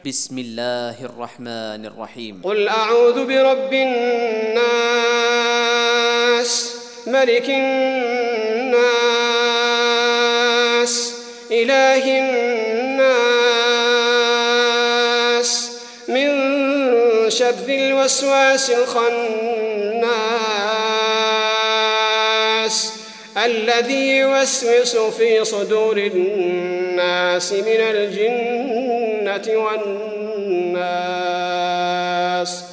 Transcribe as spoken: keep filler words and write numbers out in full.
بسم الله الرحمن الرحيم. قل أعوذ برب الناس ملك الناس إله الناس من شر الوسواس الخناس الذي يوسوس في صدور الناس من الجنة والناس.